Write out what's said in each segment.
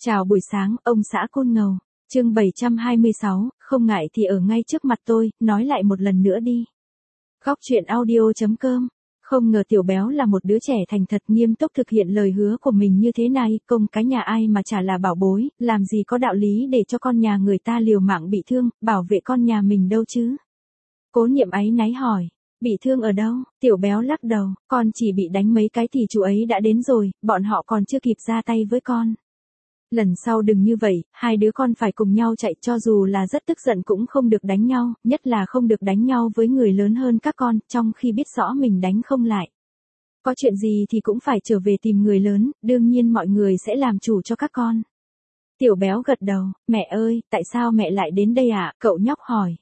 Chào buổi sáng, ông xã Côn Ngầu. Chương 726, không ngại thì ở ngay trước mặt tôi, nói lại một lần nữa đi. Góc truyện audio.com. Không ngờ Tiểu Béo là một đứa trẻ thành thật nghiêm túc thực hiện lời hứa của mình như thế này, công cái nhà ai mà chả là bảo bối, làm gì có đạo lý để cho con nhà người ta liều mạng bị thương, bảo vệ con nhà mình đâu chứ. Cố Niệm áy náy hỏi. Bị thương ở đâu? Tiểu Béo lắc đầu, con chỉ bị đánh mấy cái thì chú ấy đã đến rồi, bọn họ còn chưa kịp ra tay với con. Lần sau đừng như vậy, hai đứa con phải cùng nhau chạy, cho dù là rất tức giận cũng không được đánh nhau, nhất là không được đánh nhau với người lớn hơn các con, trong khi biết rõ mình đánh không lại. Có chuyện gì thì cũng phải trở về tìm người lớn, đương nhiên mọi người sẽ làm chủ cho các con. Tiểu Béo gật đầu, mẹ ơi, tại sao mẹ lại đến đây ạ? Cậu nhóc hỏi.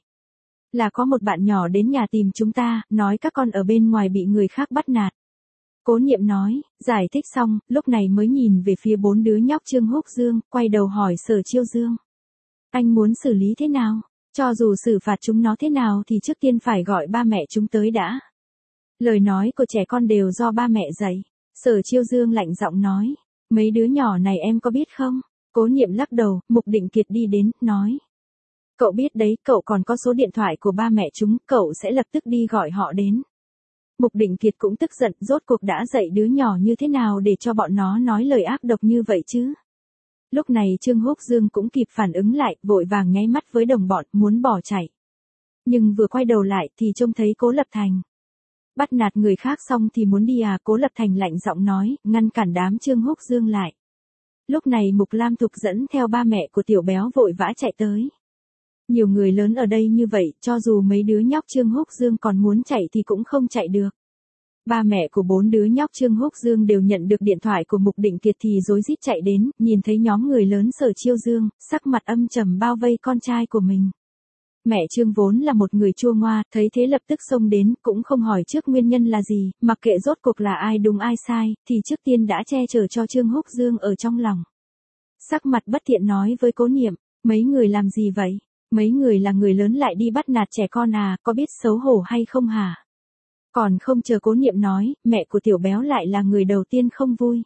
Là có một bạn nhỏ đến nhà tìm chúng ta, nói các con ở bên ngoài bị người khác bắt nạt. Cố Niệm nói, giải thích xong, lúc này mới nhìn về phía bốn đứa nhóc Trương Húc Dương, quay đầu hỏi Sở Chiêu Dương. Anh muốn xử lý thế nào? Cho dù xử phạt chúng nó thế nào thì trước tiên phải gọi ba mẹ chúng tới đã. Lời nói của trẻ con đều do ba mẹ dạy. Sở Chiêu Dương lạnh giọng nói, mấy đứa nhỏ này em có biết không? Cố Niệm lắc đầu, Mục Định Kiệt đi đến, nói. Cậu biết đấy, cậu còn có số điện thoại của ba mẹ chúng, cậu sẽ lập tức đi gọi họ đến. Mục Định Kiệt cũng tức giận, rốt cuộc đã dạy đứa nhỏ như thế nào để cho bọn nó nói lời ác độc như vậy chứ. Lúc này Trương Húc Dương cũng kịp phản ứng lại, vội vàng nháy mắt với đồng bọn, muốn bỏ chạy. Nhưng vừa quay đầu lại thì trông thấy Cố Lập Thành. Bắt nạt người khác xong thì muốn đi à? Cố Lập Thành lạnh giọng nói, ngăn cản đám Trương Húc Dương lại. Lúc này Mục Lam Thục dẫn theo ba mẹ của Tiểu Béo vội vã chạy tới. Nhiều người lớn ở đây như vậy, cho dù mấy đứa nhóc Trương Húc Dương còn muốn chạy thì cũng không chạy được. Ba mẹ của bốn đứa nhóc Trương Húc Dương đều nhận được điện thoại của Mục Định Kiệt thì rối rít chạy đến, nhìn thấy nhóm người lớn Sở Chiêu Dương, sắc mặt âm trầm bao vây con trai của mình. Mẹ Trương vốn là một người chua ngoa, thấy thế lập tức xông đến, cũng không hỏi trước nguyên nhân là gì, mặc kệ rốt cuộc là ai đúng ai sai, thì trước tiên đã che chở cho Trương Húc Dương ở trong lòng. Sắc mặt bất thiện nói với Cố Niệm, mấy người làm gì vậy? Mấy người là người lớn lại đi bắt nạt trẻ con à, có biết xấu hổ hay không hả? Còn không chờ Cố Niệm nói, mẹ của Tiểu Béo lại là người đầu tiên không vui.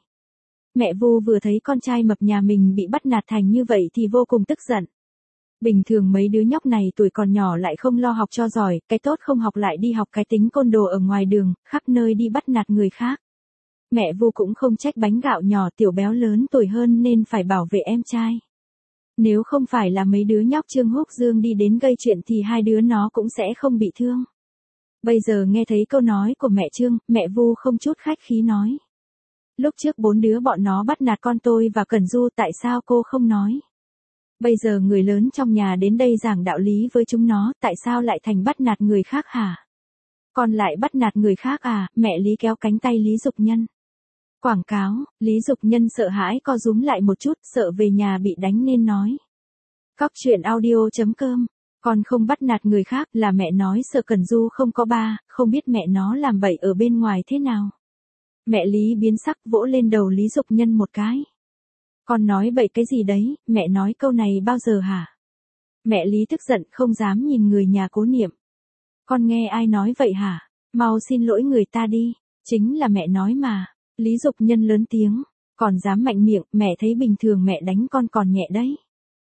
Mẹ Vu vừa thấy con trai mập nhà mình bị bắt nạt thành như vậy thì vô cùng tức giận. Bình thường mấy đứa nhóc này tuổi còn nhỏ lại không lo học cho giỏi, cái tốt không học lại đi học cái tính côn đồ ở ngoài đường, khắp nơi đi bắt nạt người khác. Mẹ Vu cũng không trách bánh gạo nhỏ Tiểu Béo lớn tuổi hơn nên phải bảo vệ em trai. Nếu không phải là mấy đứa nhóc Trương Húc Dương đi đến gây chuyện thì hai đứa nó cũng sẽ không bị thương. Bây giờ nghe thấy câu nói của mẹ Trương, mẹ Vu không chút khách khí nói. Lúc trước bốn đứa bọn nó bắt nạt con tôi và Cẩn Du, tại sao cô không nói? Bây giờ người lớn trong nhà đến đây giảng đạo lý với chúng nó, tại sao lại thành bắt nạt người khác hả? Con lại bắt nạt người khác à? Mẹ Lý kéo cánh tay Lý Dục Nhân. Quảng cáo, Lý Dục Nhân sợ hãi co rúm lại một chút, sợ về nhà bị đánh nên nói. Góc truyện audio.com. Con không bắt nạt người khác, là mẹ nói sợ Cẩn Du không có ba, không biết mẹ nó làm bậy ở bên ngoài thế nào. Mẹ Lý biến sắc vỗ lên đầu Lý Dục Nhân một cái. Con nói bậy cái gì đấy, mẹ nói câu này bao giờ hả? Mẹ Lý tức giận không dám nhìn người nhà Cố Niệm. Con nghe ai nói vậy hả? Mau xin lỗi người ta đi, chính là mẹ nói mà. Lý Dục Nhân lớn tiếng, còn dám mạnh miệng, mẹ thấy bình thường mẹ đánh con còn nhẹ đấy.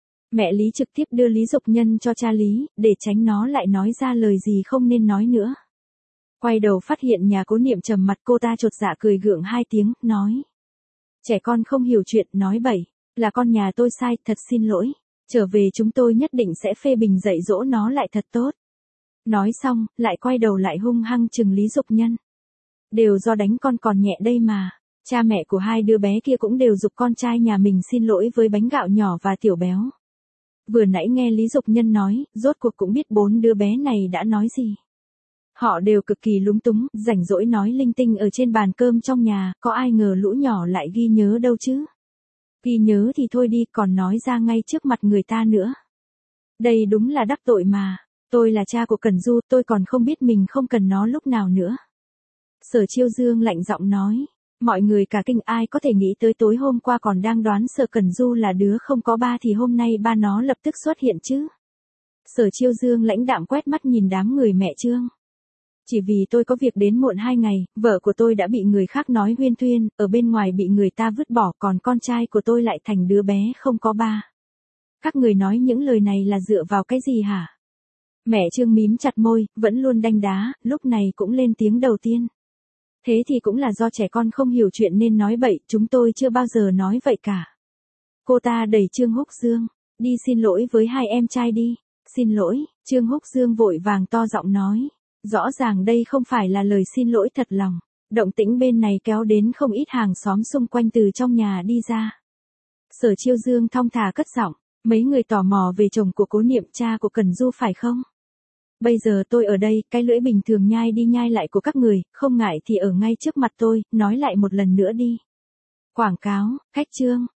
Mẹ Lý trực tiếp đưa Lý Dục Nhân cho cha Lý, để tránh nó lại nói ra lời gì không nên nói nữa. Quay đầu phát hiện nhà Cố Niệm trầm mặt, cô ta chột dạ cười gượng hai tiếng, nói. Trẻ con không hiểu chuyện, nói bậy, là con nhà tôi sai, thật xin lỗi. Trở về chúng tôi nhất định sẽ phê bình dạy dỗ nó lại thật tốt. Nói xong, lại quay đầu lại hung hăng chừng Lý Dục Nhân. Đều do đánh con còn nhẹ đây mà. Cha mẹ của hai đứa bé kia cũng đều giục con trai nhà mình xin lỗi với bánh gạo nhỏ và Tiểu Béo. Vừa nãy nghe Lý Dục Nhân nói, rốt cuộc cũng biết bốn đứa bé này đã nói gì. Họ đều cực kỳ lúng túng, rảnh rỗi nói linh tinh ở trên bàn cơm trong nhà, có ai ngờ lũ nhỏ lại ghi nhớ đâu chứ. Ghi nhớ thì thôi đi, còn nói ra ngay trước mặt người ta nữa. Đây đúng là đắc tội mà. Tôi là cha của Cẩn Du, tôi còn không biết mình không cần nó lúc nào nữa. Sở Chiêu Dương lạnh giọng nói. Mọi người cả kinh, ai có thể nghĩ tới tối hôm qua còn đang đoán Sở Cẩn Du là đứa không có ba thì hôm nay ba nó lập tức xuất hiện chứ. Sở Chiêu Dương lãnh đạm quét mắt nhìn đám người mẹ Trương. Chỉ vì tôi có việc đến muộn 2 ngày, vợ của tôi đã bị người khác nói huyên thuyên, ở bên ngoài bị người ta vứt bỏ, còn con trai của tôi lại thành đứa bé không có ba. Các người nói những lời này là dựa vào cái gì hả? Mẹ Trương mím chặt môi, vẫn luôn đanh đá, lúc này cũng lên tiếng đầu tiên. Thế thì cũng là do trẻ con không hiểu chuyện nên nói bậy, chúng tôi chưa bao giờ nói vậy cả. Cô ta đẩy Trương Húc Dương, đi xin lỗi với hai em trai đi. Xin lỗi, Trương Húc Dương vội vàng to giọng nói. Rõ ràng đây không phải là lời xin lỗi thật lòng. Động tĩnh bên này kéo đến không ít hàng xóm xung quanh từ trong nhà đi ra. Sở Chiêu Dương thong thả cất giọng, mấy người tò mò về chồng của Cố Niệm, cha của Cần Du phải không? Bây giờ tôi ở đây, cái lưỡi bình thường nhai đi nhai lại của các người, không ngại thì ở ngay trước mặt tôi, nói lại một lần nữa đi. Quảng cáo, khách trương,